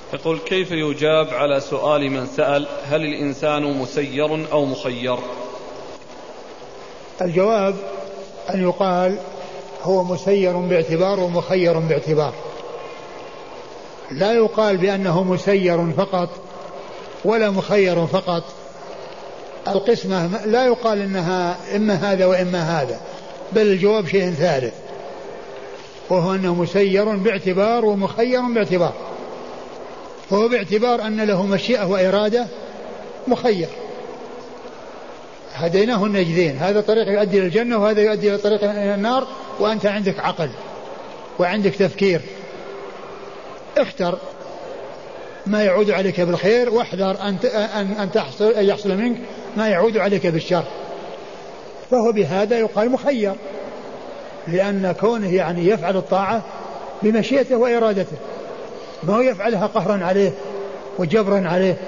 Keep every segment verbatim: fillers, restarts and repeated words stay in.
يقول: كيف يجاب على سؤال من سأل هل الإنسان مسير أو مخير؟ الجواب أن يقال هو مسير باعتبار ومخير باعتبار. لا يقال بأنه مسير فقط ولا مخير فقط. القسمة لا يقال إنها إما هذا وإما هذا، بل الجواب شيء ثالث، وهو أنه مسير باعتبار ومخير باعتبار. فهو باعتبار أن له مشيئة وإرادة مخير. هديناه النجدين، هذا طريق يؤدي إلى الجنة وهذا يؤدي إلى طريق إلى النار، وأنت عندك عقل وعندك تفكير، اختر ما يعود عليك بالخير واحذر أن أن تحصل يحصل منك ما يعود عليك بالشر. فهو بهذا يقال مخير، لأن كونه يعني يفعل الطاعة بمشيئته وإرادته، ما هو يفعلها قهرا عليه وجبرا عليه.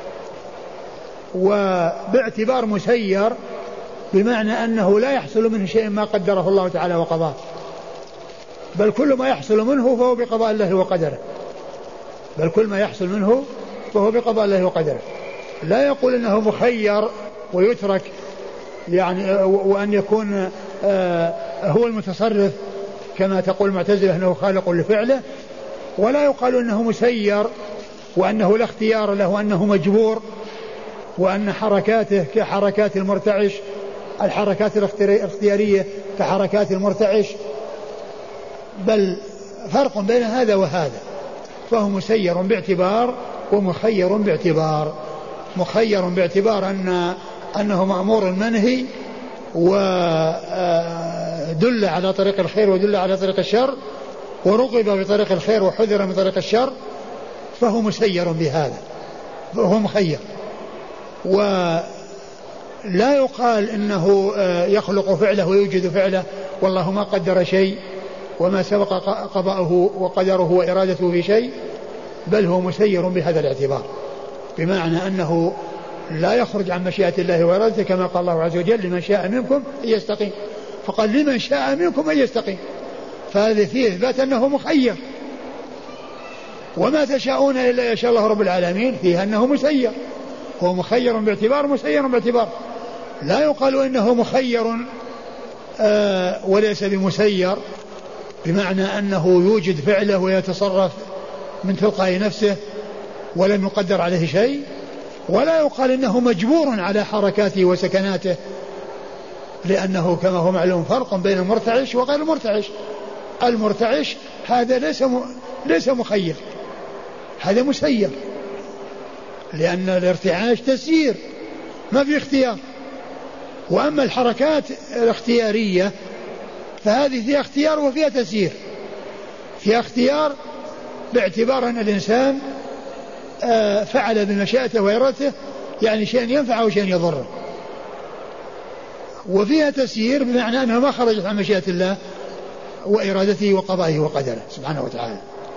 وباعتبار مسير بمعنى أنه لا يحصل منه شيء ما قدره الله تعالى وقضاه، بل كل ما يحصل منه فهو بقضاء الله وقدره، بل كل ما يحصل منه فهو بقضاء الله وقدره. لا يقول إنه مخير ويترك يعني وأن يكون هو المتصرف كما تقول المعتزلة أنه خالق لفعله، ولا يقال أنه مسير وأنه لا اختيار له وأنه مجبور وأن حركاته كحركات المرتعش، الحركات الاختيارية كحركات المرتعش، بل فرق بين هذا وهذا. فهو مسير باعتبار ومخير باعتبار. مخير باعتبار أن أنه مأمور منهي ودل على طريق الخير ودل على طريق الشر، ورغب بطريق الخير وحذر من طريق الشر، فهو مسير بهذا، فهو مخير. ولا يقال إنه يخلق فعله ويوجد فعله والله ما قدر شيء وما سبق قضاؤه وقدره وإرادته في شيء، بل هو مسير بهذا الاعتبار، بمعنى أنه لا يخرج عن مشيئة الله وإرادته، كما قال الله عز وجل: لمن شاء منكم أن يستقيم. فقال لمن شاء منكم أن يستقيم، فهذا فيه إثبات أنه مخير. وما تشاءون إلا يشاء الله رب العالمين، فيها أنه مسير، هو مخير باعتبار مسير باعتبار. لا يقال إنه مخير آه وليس بمسير، بمعنى أنه يوجد فعله ويتصرف من تلقاء نفسه ولم يقدر عليه شيء. ولا يقال إنه مجبور على حركاته وسكناته، لأنه كما هو معلوم فرق بين المرتعش وغير المرتعش. المرتعش هذا ليس ليس مخير، هذا مسير، لأن الارتعاش تسيير ما في اختيار. وأما الحركات الاختيارية فهذه فيها اختيار وفيها تسيير. فيها اختيار باعتبار أن الإنسان فعل بمشيئته وإرادته، يعني شيء ينفعه وشيء يضره. وفيها تسيير بمعنى أنه ما خرجت عن مشيئة الله وإرادته وقضائه وقدره سبحانه وتعالى.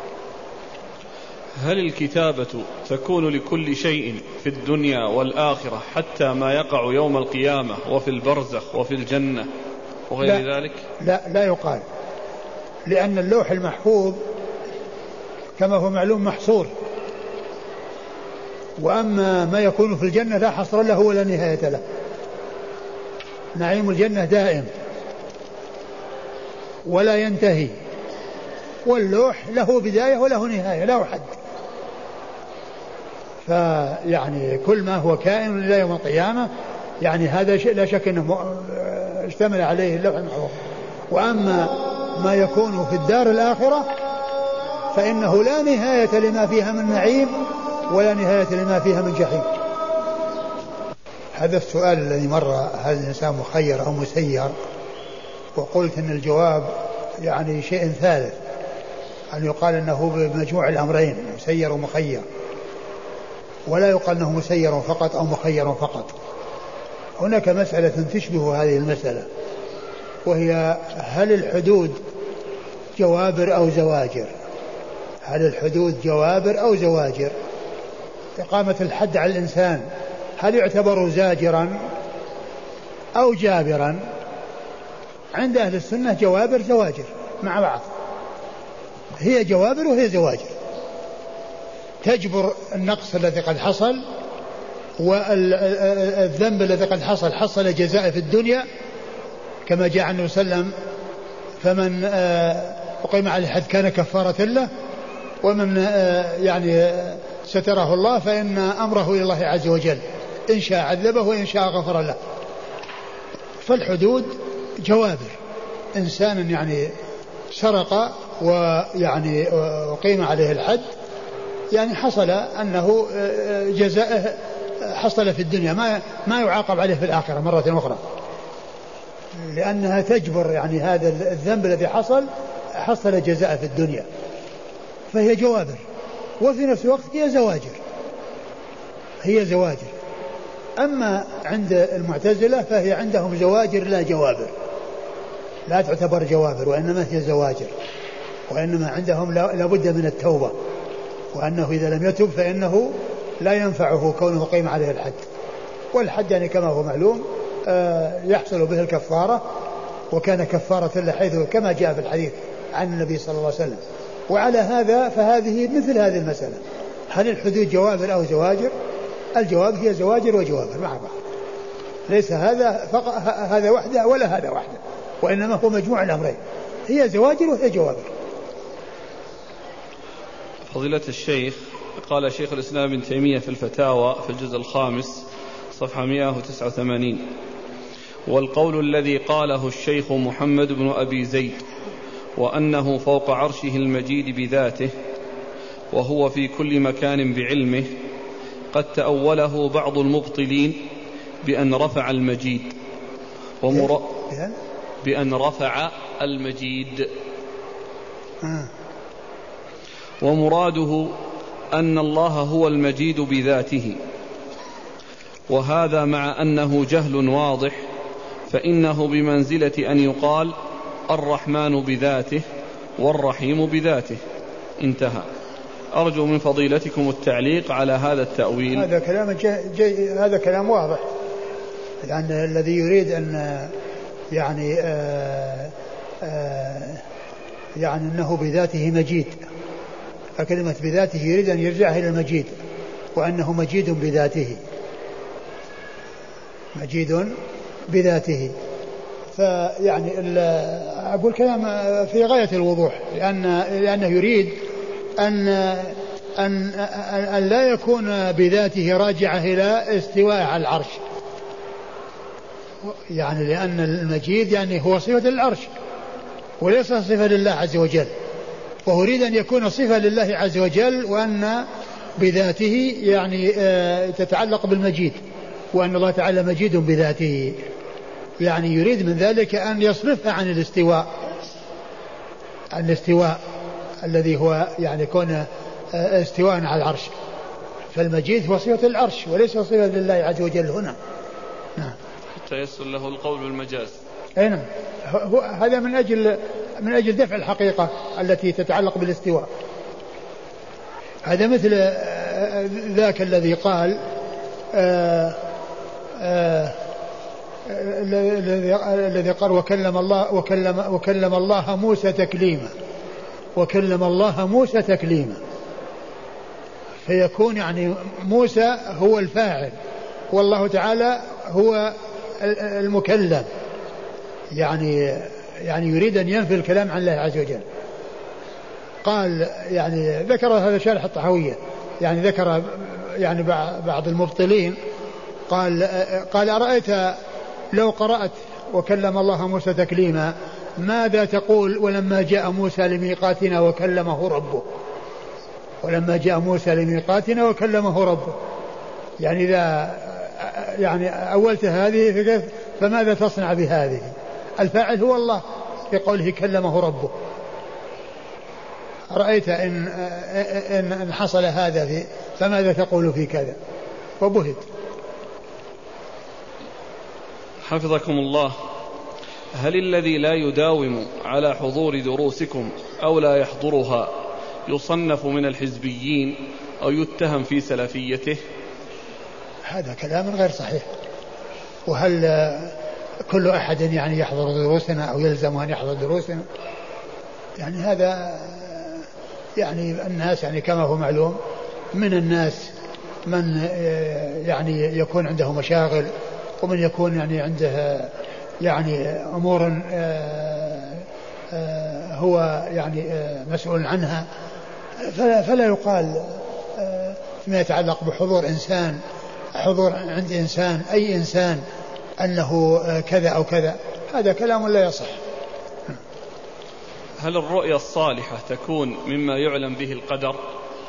هل الكتابة تكون لكل شيء في الدنيا والآخرة حتى ما يقع يوم القيامة وفي البرزخ وفي الجنة وغير لا ذلك؟ لا لا يقال، لأن اللوح المحفوظ كما هو معلوم محصور، وأما ما يكون في الجنة لا حصر له ولا نهاية له. نعيم الجنة دائم ولا ينتهي، واللوح له بداية وله نهاية، له حد. فيعني كل ما هو كائن إلى يوم القيامة يعني هذا شيء لا شك أنه اشتمل عليه اللوح المحفوظ. وأما ما يكون في الدار الآخرة فإنه لا نهاية لما فيها من نعيم ولا نهاية لما فيها من جحيم. هذا السؤال الذي مر: هل الإنسان مخير أو مسير؟ وقلت أن الجواب يعني شيء ثالث، أن يقال أنه بمجموع الأمرين مسير ومخير، ولا يقال أنه مسير فقط أو مخير فقط. هناك مسألة تشبه هذه المسألة، وهي: هل الحدود جوابر أو زواجر؟ هل الحدود جوابر أو زواجر؟ إقامة الحد على الإنسان هل يعتبر زاجرا أو جابرا؟ عند أهل السنة جوابر زواجر مع بعض، هي جوابر وهي زواجر. تجبر النقص الذي قد حصل، والذنب الذي قد حصل حصل جزاء في الدنيا كما جاء عنه صلى الله عليه وسلم: فمن أقيم عليه الحد كان كفارة له، ومن يعني ستره الله فإن أمره إلى الله عز وجل، إن شاء عذبه وإن شاء غفر له. فالحدود جوابر. إنسان يعني سرق ويعني أقيم عليه الحد، يعني حصل أنه جزاءه حصل في الدنيا، ما ما يعاقب عليه في الآخرة مرة أخرى، لأنها تجبر يعني هذا الذنب الذي حصل حصل جزاء في الدنيا، فهي جوابر. وفي نفس الوقت هي زواجر، هي زواجر. أما عند المعتزلة فهي عندهم زواجر لا جوابر، لا تعتبر جوابر، وإنما هي زواجر، وإنما عندهم لا بد من التوبة، وأنه إذا لم يتب فإنه لا ينفعه كونه قيم عليه الحد. والحد يعني كما هو معلوم يحصل به الكفارة، وكان كفارة له حيث كما جاء في الحديث عن النبي صلى الله عليه وسلم. وعلى هذا فهذه مثل هذه المسألة: هل الحدود جوابر أو زواجر؟ الجواب هي زواجر وجوابر مع بعض، ليس هذا فقط هذا وحده ولا هذا وحده، وإنما هو مجموع الأمرين، هي زواجر وهي جوابر. فضيلة الشيخ، قال شيخ الإسلام ابن تيمية في الفتاوى في الجزء الخامس صفحة مئة وتسعة وثمانين: والقول الذي قاله الشيخ محمد بن أبي زيد وأنه فوق عرشه المجيد بذاته وهو في كل مكان بعلمه قد تأوله بعض المبطلين بأن رفع المجيد ومر... بأن رفع المجيد ومراده أن الله هو المجيد بذاته، وهذا مع أنه جهل واضح، فإنه بمنزلة أن يقال الرحمن بذاته والرحيم بذاته. انتهى. أرجو من فضيلتكم التعليق على هذا التأويل. هذا كلام جي جي هذا كلام واضح، لأن الذي يريد أن يعني آآ آآ يعني أنه بذاته مجيد، فكلمة بذاته يريد أن يرجع إلى المجيد، وأنه مجيد بذاته، مجيد بذاته. فيعني أقول كلام في غاية الوضوح، لأن لأنه يريد أن أن أن لا يكون بذاته راجعة إلى استواء على العرش، يعني لأن المجيد يعني هو صفة للعرش وليس صفة لله عز وجل، وهو يريد أن يكون صفة لله عز وجل، وأن بذاته يعني تتعلق بالمجيد، وأن الله تعالى مجيد بذاته، يعني يريد من ذلك أن يصرفها عن الاستواء، عن الاستواء الذي هو يعني كون استواء على العرش، فالمجيد هو صفة العرش وليس صفة لله عز وجل هنا. نعم. حتى يسر له القول بالمجاز. أي نعم، هذا من أجل من أجل دفع الحقيقة التي تتعلق بالاستواء. هذا مثل ذاك الذي قال آآ آآ الذي قال وكلم الله وكلم وكلم الله موسى تكليما، وكلم الله موسى تكليما، فيكون يعني موسى هو الفاعل والله تعالى هو المكلم، يعني يعني يريد أن ينفي الكلام عن الله عز وجل. قال يعني ذكر هذا شارح الطحاوية، يعني ذكر يعني بعض المبطلين قال قال أرأيت لو قرأت وكلم الله موسى تكليما ماذا تقول ولما جاء موسى لميقاتنا وكلمه ربه، ولما جاء موسى لميقاتنا وكلمه ربه، يعني إذا يعني أولت هذه فماذا تصنع بهذه؟ الفاعل هو الله في قوله كلمه ربه. رأيت إن, إن, إن حصل هذا في فماذا تقول في كذا؟ وبهت. حفظكم الله، هل الذي لا يداوم على حضور دروسكم أو لا يحضرها يصنف من الحزبيين أو يتهم في سلفيته؟ هذا كلام غير صحيح. وهل كل أحد يعني يحضر دروسنا أو يلزم أن يحضر دروسنا؟ يعني هذا يعني الناس يعني كما هو معلوم من الناس من يعني يكون عنده مشاغل ومن يكون يعني عنده يعني أمور هو يعني مسؤول عنها، فلا يقال فيما يتعلق بحضور إنسان حضور عند إنسان أي إنسان أنه كذا أو كذا، هذا كلام لا يصح. هل الرؤيا الصالحة تكون مما يعلم به القدر؟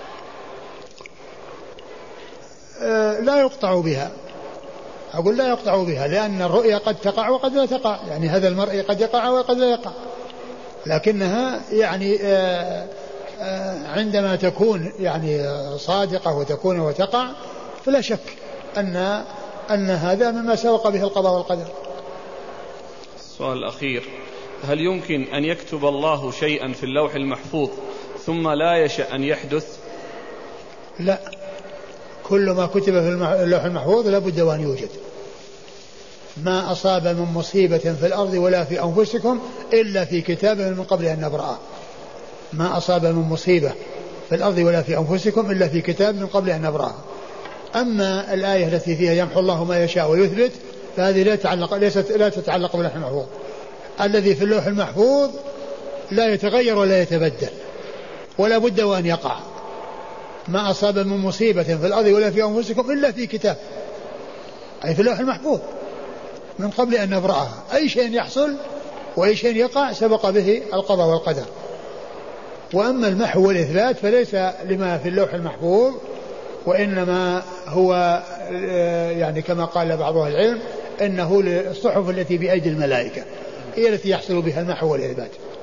أه لا يقطع بها، أقول لا يقطع بها، لأن الرؤيا قد تقع وقد لا تقع، يعني هذا المرء قد يقع وقد لا يقع، لكنها يعني أه أه عندما تكون يعني صادقة وتكون وتقع فلا شك أن أن هذا مما سبق به القضاء والقدر. السؤال الأخير: هل يمكن أن يكتب الله شيئا في اللوح المحفوظ ثم لا يشأ أن يحدث؟ لا، كل ما كتب في اللوح المحفوظ لا بد وأن يوجد. ما أصاب من مصيبة في الأرض ولا في أنفسكم إلا في كتاب من قبل أن نبرأه. ما أصاب من مصيبة في الأرض ولا في أنفسكم إلا في كتاب من قبل أن نبرأه. أما الآية التي فيها يمحو الله ما يشاء ويثبت فهذه لا تتعلق ليست لا تتعلق باللوح المحفوظ. الذي في اللوح المحفوظ لا يتغير ولا يتبدل ولا بد وأن يقع. ما أصاب من مصيبة في الأرض ولا في أنفسكم إلا في كتاب، أي في اللوح المحفوظ من قبل أن نبرأها. أي شيء يحصل وأي شيء يقع سبق به القضاء والقدر. وأما المحو والإثبات فليس لما في اللوح المحفوظ، وإنما هو يعني كما قال بعض أهل العلم إنه للصحف التي بأيدي الملائكة هي التي يحصل بها المحو والإثبات.